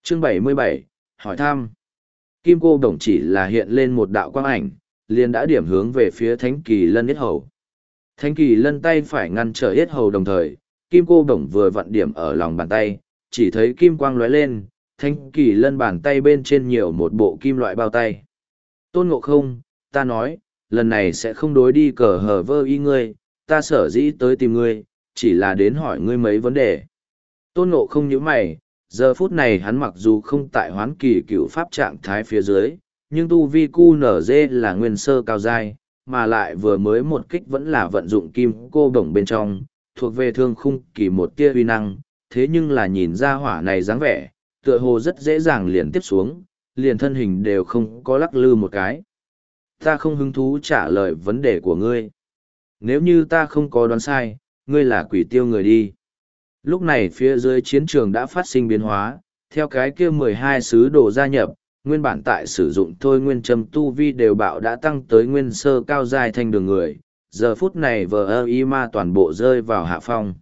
Chương 77, hỏi thăm. Kim cô đồng chỉ là hiện lên một đạo quang ảnh, liền đã điểm hướng về phía Thánh Kỳ Lân yết hầu. Thánh Kỳ Lân tay phải ngăn trở yết hầu đồng thời, Kim cô đồng vừa vặn điểm ở lòng bàn tay, chỉ thấy kim quang lóe lên, Thánh Kỳ Lân bàn tay bên trên nhiều một bộ kim loại bao tay. Tôn Ngộ Không, ta nói, lần này sẽ không đối đi cờ hờ vơ y ngươi, ta sở dĩ tới tìm ngươi, chỉ là đến hỏi ngươi mấy vấn đề. Tôn Ngộ Không nhíu mày, giờ phút này hắn mặc dù không tại hoán kỳ cựu pháp trạng thái phía dưới, nhưng tu vi cu nở dê là nguyên sơ cao giai, mà lại vừa mới một kích vẫn là vận dụng kim cô đồng bên trong, thuộc về thương khung kỳ một tia uy năng, thế nhưng là nhìn ra hỏa này dáng vẻ, tựa hồ rất dễ dàng liền tiếp xuống, liền thân hình đều không có lắc lư một cái. Ta không hứng thú trả lời vấn đề của ngươi. Nếu như ta không có đoán sai, ngươi là quỷ tiêu người đi. Lúc này phía dưới chiến trường đã phát sinh biến hóa, theo cái kia 12 sứ đồ gia nhập, nguyên bản tại sử dụng thôi nguyên châm tu vi đều bạo đã tăng tới nguyên sơ cao giai thanh đường người, giờ phút này vờ y ma toàn bộ rơi vào hạ phong.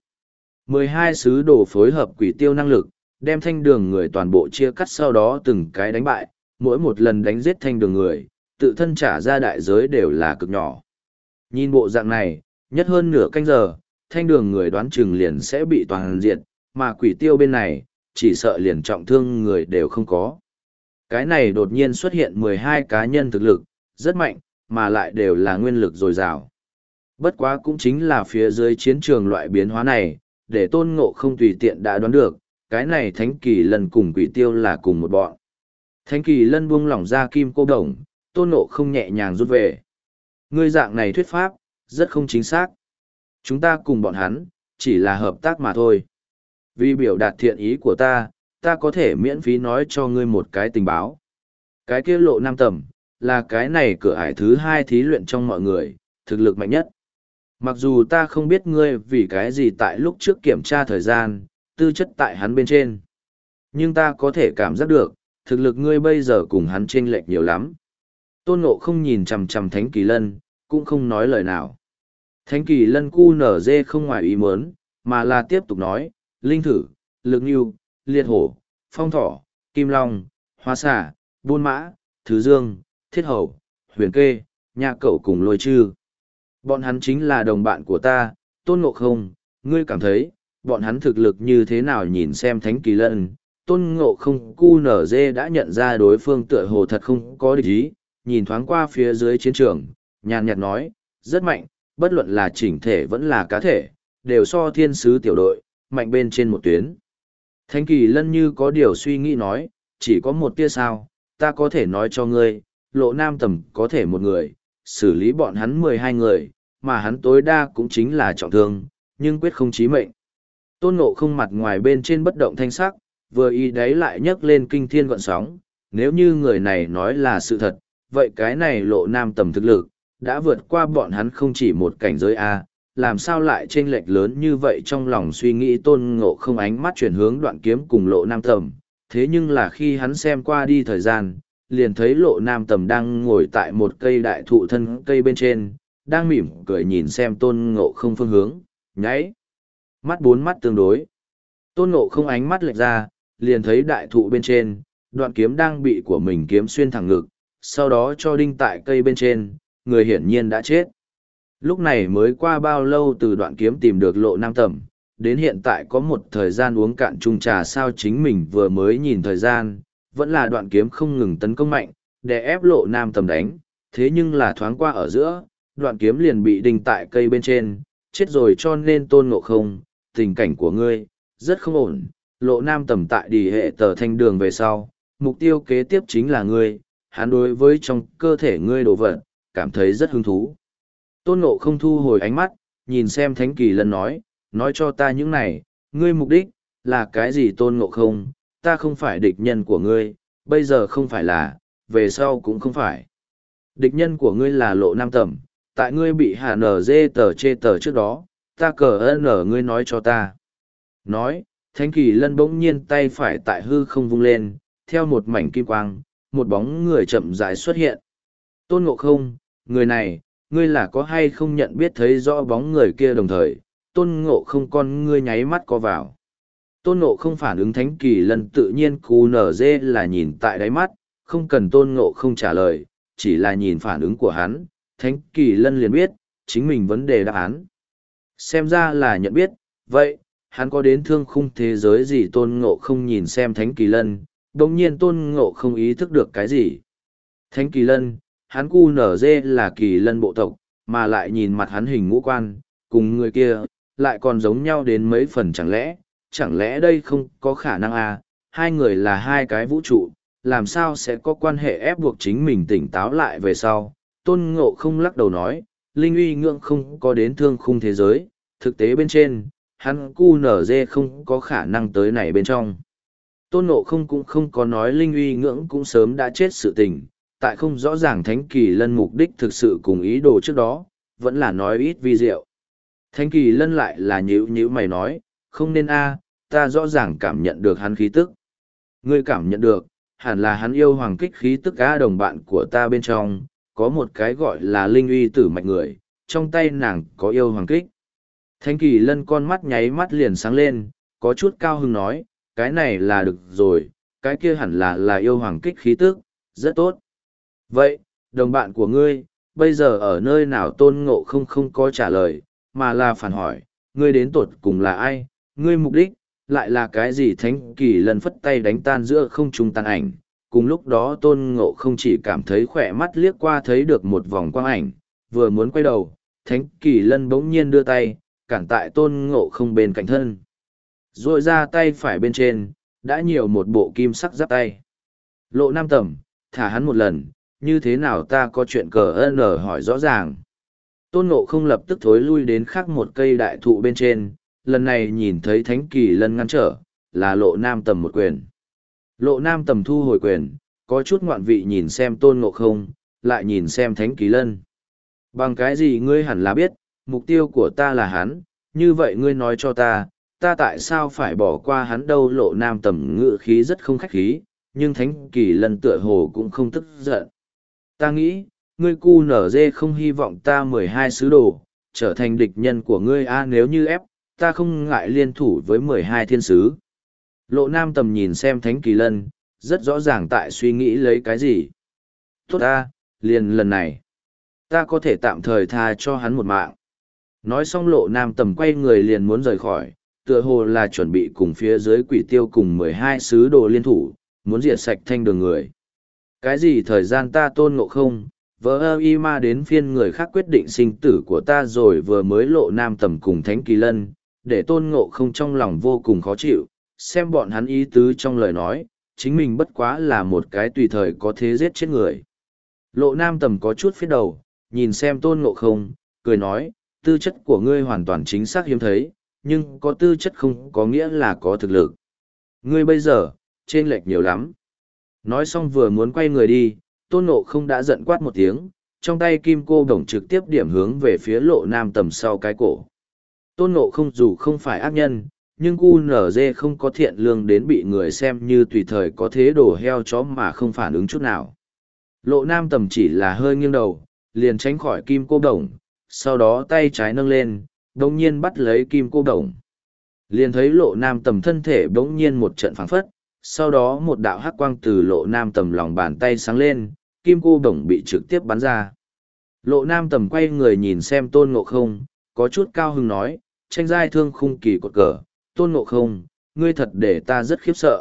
12 sứ đồ phối hợp quỷ tiêu năng lực, đem thanh đường người toàn bộ chia cắt sau đó từng cái đánh bại, mỗi một lần đánh giết thanh đường người, tự thân trả ra đại giới đều là cực nhỏ. Nhìn bộ dạng này, nhất hơn nửa canh giờ, thanh đường người đoán chừng liền sẽ bị toàn diệt, mà quỷ tiêu bên này, chỉ sợ liền trọng thương người đều không có. Cái này đột nhiên xuất hiện 12 cá nhân thực lực, rất mạnh, mà lại đều là nguyên lực dồi dào. Bất quá cũng chính là phía dưới chiến trường loại biến hóa này, để Tôn Ngộ Không tùy tiện đã đoán được, cái này Thánh Kỳ Lân cùng quỷ tiêu là cùng một bọn. Thánh Kỳ Lân buông lỏng ra kim cô đồng, Tôn Ngộ Không nhẹ nhàng rút về. Ngươi dạng này thuyết pháp, rất không chính xác. Chúng ta cùng bọn hắn, chỉ là hợp tác mà thôi. Vì biểu đạt thiện ý của ta có thể miễn phí nói cho ngươi một cái tình báo. Cái kia Lộ Nam Tầm, là cái này cửa ải thứ 2 thí luyện trong mọi người, thực lực mạnh nhất. Mặc dù ta không biết ngươi vì cái gì tại lúc trước kiểm tra thời gian, tư chất tại hắn bên trên. Nhưng ta có thể cảm giác được, thực lực ngươi bây giờ cùng hắn chênh lệch nhiều lắm. Tôn Ngộ Không nhìn chằm chằm Thánh Kỳ Lân, cũng không nói lời nào. Thánh Kỳ Lân cu nở dê không ngoài ý muốn, mà là tiếp tục nói, linh thử, lực nhu, liệt hổ, phong thỏ, kim long, hoa xà, buôn mã, thứ dương, thiết hầu, huyền kê, nhạ cẩu cùng lôi chư. Bọn hắn chính là đồng bạn của ta, Tôn Ngộ Không, ngươi cảm thấy, bọn hắn thực lực như thế nào nhìn xem Thánh Kỳ Lân. Tôn Ngộ Không cu nở dê đã nhận ra đối phương tựa hồ thật không có địch ý, nhìn thoáng qua phía dưới chiến trường, nhàn nhạt nói, rất mạnh, bất luận là chỉnh thể vẫn là cá thể, đều so thiên sứ tiểu đội, mạnh bên trên một tuyến. Thánh Kỳ Lân như có điều suy nghĩ nói, chỉ có một tia sao, ta có thể nói cho ngươi, Lộ Nam Tầm có thể một người, xử lý bọn hắn 12 người, mà hắn tối đa cũng chính là trọng thương, nhưng quyết không chí mệnh. Tôn Ngộ Không mặt ngoài bên trên bất động thanh sắc, vừa ý đáy lại nhấc lên kinh thiên gọn sóng, nếu như người này nói là sự thật, vậy cái này Lộ Nam Tầm thực lực, đã vượt qua bọn hắn không chỉ một cảnh giới A, làm sao lại chênh lệch lớn như vậy trong lòng suy nghĩ Tôn Ngộ Không ánh mắt chuyển hướng Đoạn Kiếm cùng Lộ Nam Tầm, thế nhưng là khi hắn xem qua đi thời gian, liền thấy Lộ Nam Tầm đang ngồi tại một cây đại thụ thân cây bên trên, đang mỉm cười nhìn xem Tôn Ngộ Không phương hướng, nháy. Mắt bốn mắt tương đối. Tôn Ngộ Không ánh mắt lệch ra, liền thấy đại thụ bên trên, Đoạn Kiếm đang bị của mình kiếm xuyên thẳng ngực, sau đó cho đinh tại cây bên trên, người hiển nhiên đã chết. Lúc này mới qua bao lâu từ Đoạn Kiếm tìm được Lộ Nam Tầm, đến hiện tại có một thời gian uống cạn chung trà sao chính mình vừa mới nhìn thời gian, vẫn là Đoạn Kiếm không ngừng tấn công mạnh, để ép Lộ Nam Tầm đánh, thế nhưng là thoáng qua ở giữa, Đoạn Kiếm liền bị đinh tại cây bên trên, chết rồi cho nên Tôn Ngộ Không, tình cảnh của ngươi, rất không ổn, Lộ Nam Tầm tại đi hệ tờ thanh đường về sau, mục tiêu kế tiếp chính là ngươi, hắn đối với trong cơ thể ngươi đồ vật, cảm thấy rất hứng thú. Tôn Ngộ Không thu hồi ánh mắt, nhìn xem Thánh Kỳ Lân nói cho ta những này, ngươi mục đích, là cái gì Tôn Ngộ Không, ta không phải địch nhân của ngươi, bây giờ không phải là, về sau cũng không phải. Địch nhân của ngươi là Lộ Nam Tầm, tại ngươi bị hạ nở dê tờ chê tờ trước đó, ta cờ ơn ở ngươi nói cho ta. Nói, Thánh Kỳ Lân bỗng nhiên tay phải tại hư không vung lên, theo một mảnh kim quang, một bóng người chậm rãi xuất hiện. Tôn Ngộ Không, người này, ngươi là có hay không nhận biết thấy rõ bóng người kia đồng thời, Tôn Ngộ Không con ngươi nháy mắt co vào. Tôn Ngộ không phản ứng Thánh Kỳ Lân tự nhiên QNZ là nhìn tại đáy mắt, không cần Tôn Ngộ không trả lời, chỉ là nhìn phản ứng của hắn, Thánh Kỳ Lân liền biết, chính mình vấn đề đáp án. Xem ra là nhận biết, vậy, hắn có đến thương khung thế giới gì? Tôn Ngộ không nhìn xem Thánh Kỳ Lân, đồng nhiên Tôn Ngộ không ý thức được cái gì. Thánh Kỳ Lân, hắn QNZ là Kỳ Lân bộ tộc, mà lại nhìn mặt hắn hình ngũ quan, cùng người kia, lại còn giống nhau đến mấy phần. Chẳng lẽ đây không có khả năng à, hai người là hai cái vũ trụ, làm sao sẽ có quan hệ ép buộc chính mình tỉnh táo lại về sau. Tôn Ngộ không lắc đầu nói, Linh uy ngưỡng không có đến thương khung thế giới, thực tế bên trên, hắn QNZ không có khả năng tới này bên trong. Tôn Ngộ không cũng không có nói Linh uy ngưỡng cũng sớm đã chết sự tình, tại không rõ ràng Thánh Kỳ Lân mục đích thực sự cùng ý đồ trước đó, vẫn là nói ít vi diệu. Thánh Kỳ Lân lại là nhíu mày nói, không nên a, ta rõ ràng cảm nhận được hắn khí tức. Ngươi cảm nhận được, hẳn là hắn yêu hoàng kích khí tức a. Đồng bạn của ta bên trong, có một cái gọi là Linh uy tử mạch người, trong tay nàng có yêu hoàng kích. Thánh Kỳ Lân con mắt nháy mắt liền sáng lên, có chút cao hứng nói, cái này là được rồi, cái kia hẳn là yêu hoàng kích khí tức, rất tốt. Vậy, đồng bạn của ngươi, bây giờ ở nơi nào? Tôn Ngộ không có trả lời, mà là phản hỏi, ngươi đến tột cùng là ai, ngươi mục đích, lại là cái gì? Thánh Kỳ Lân phất tay đánh tan giữa không trung tàn ảnh, cùng lúc đó Tôn Ngộ không chỉ cảm thấy khỏe mắt liếc qua thấy được một vòng quang ảnh, vừa muốn quay đầu, Thánh Kỳ Lân bỗng nhiên đưa tay, cản tại Tôn Ngộ không bên cạnh thân. Rồi ra tay phải bên trên, đã nhiều một bộ kim sắc giáp tay. Lộ Nam Tầm, thả hắn một lần, như thế nào? Ta có chuyện cờ n hỏi rõ ràng. Tôn Ngộ không lập tức thối lui đến khác một cây đại thụ bên trên, lần này nhìn thấy Thánh Kỳ Lân ngăn trở, là Lộ Nam Tầm một quyền. Lộ Nam Tầm thu hồi quyền, có chút ngoạn vị nhìn xem Tôn Ngộ không, lại nhìn xem Thánh Kỳ Lân. Bằng cái gì ngươi hẳn là biết, mục tiêu của ta là hắn, như vậy ngươi nói cho ta tại sao phải bỏ qua hắn đâu? Lộ Nam Tầm ngự khí rất không khách khí, nhưng Thánh Kỳ Lân tựa hồ cũng không tức giận. Ta nghĩ, ngươi QNZ không hy vọng ta 12 sứ đồ, trở thành địch nhân của ngươi a. Nếu như ép, ta không ngại liên thủ với 12 thiên sứ. Lộ Nam Tầm nhìn xem Thánh Kỳ Lân, rất rõ ràng tại suy nghĩ lấy cái gì. Tốt ta, liền lần này, ta có thể tạm thời tha cho hắn một mạng. Nói xong Lộ Nam Tầm quay người liền muốn rời khỏi, tựa hồ là chuẩn bị cùng phía dưới Quỷ Tiêu cùng 12 sứ đồ liên thủ, muốn diệt sạch thanh đường người. Cái gì thời gian? Ta Tôn Ngộ không, vỡ ơ y ma đến phiên người khác quyết định sinh tử của ta rồi? Vừa mới Lộ Nam Tầm cùng Thánh Kỳ Lân, để Tôn Ngộ không trong lòng vô cùng khó chịu, xem bọn hắn ý tứ trong lời nói, chính mình bất quá là một cái tùy thời có thế giết chết người. Lộ Nam Tầm có chút phiết đầu, nhìn xem Tôn Ngộ không, cười nói, tư chất của ngươi hoàn toàn chính xác hiếm thấy, nhưng có tư chất không có nghĩa là có thực lực. Ngươi bây giờ, chênh lệch nhiều lắm. Nói xong vừa muốn quay người đi, Tôn Ngộ không đã giận quát một tiếng, trong tay kim cô đồng trực tiếp điểm hướng về phía Lộ Nam Tầm sau cái cổ. Tôn Ngộ không dù không phải ác nhân, nhưng QNZ không có thiện lương đến bị người xem như tùy thời có thế đổ heo chó mà không phản ứng chút nào. Lộ Nam Tầm chỉ là hơi nghiêng đầu, liền tránh khỏi kim cô đồng, sau đó tay trái nâng lên, đồng nhiên bắt lấy kim cô đồng. Liền thấy Lộ Nam Tầm thân thể bỗng nhiên một trận phảng phất, sau đó một đạo hắc quang từ Lộ Nam Tầm lòng bàn tay sáng lên, kim cô đồng bị trực tiếp bắn ra. Lộ Nam Tầm quay người nhìn xem Tôn Ngộ không, có chút cao hứng nói, tranh giai thương khung kỳ cột cờ, Tôn Ngộ không, ngươi thật để ta rất khiếp sợ.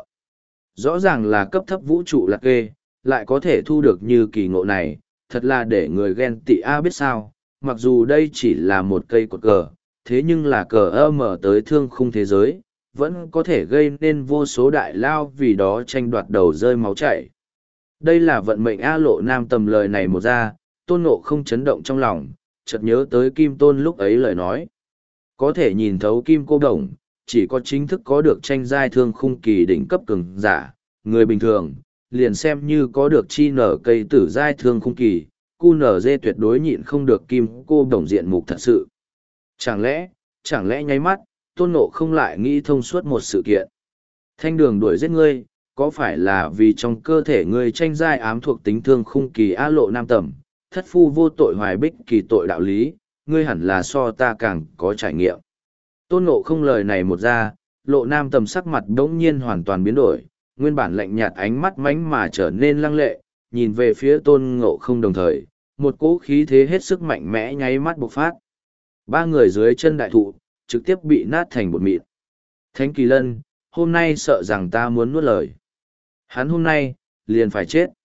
Rõ ràng là cấp thấp vũ trụ lạc kê, lại có thể thu được như kỳ ngộ này, thật là để người ghen tị a. Biết sao, mặc dù đây chỉ là một cây cột cờ, thế nhưng là cờ mở tới thương khung thế giới, vẫn có thể gây nên vô số đại lao vì đó tranh đoạt đầu rơi máu chảy. Đây là vận mệnh a. Lộ Nam Tầm lời này một ra, Tôn Ngộ không chấn động trong lòng, chợt nhớ tới Kim Tôn lúc ấy lời nói. Có thể nhìn thấu kim cô đồng, chỉ có chính thức có được tranh giai thương khung kỳ đỉnh cấp cường giả, người bình thường, liền xem như có được chi nở cây tử giai thương khung kỳ, QNZ tuyệt đối nhịn không được kim cô đồng diện mục thật sự. Chẳng lẽ nháy mắt, Tôn Ngộ không lại nghĩ thông suốt một sự kiện. Thanh đường đuổi giết ngươi, có phải là vì trong cơ thể ngươi tranh giai ám thuộc tính thương khung kỳ a? Lộ Nam Tầm, thất phu vô tội hoài bích kỳ tội đạo lý, ngươi hẳn là so ta càng có trải nghiệm. Tôn Ngộ không lời này một ra, Lộ Nam Tầm sắc mặt đống nhiên hoàn toàn biến đổi, nguyên bản lạnh nhạt ánh mắt mánh mà trở nên lăng lệ, nhìn về phía Tôn Ngộ Không đồng thời, một cỗ khí thế hết sức mạnh mẽ nháy mắt bộc phát. Ba người dưới chân đại thụ, trực tiếp bị nát thành bột mịn. Thánh Kỳ Lân, hôm nay sợ rằng ta muốn nuốt lời. Hắn hôm nay, liền phải chết.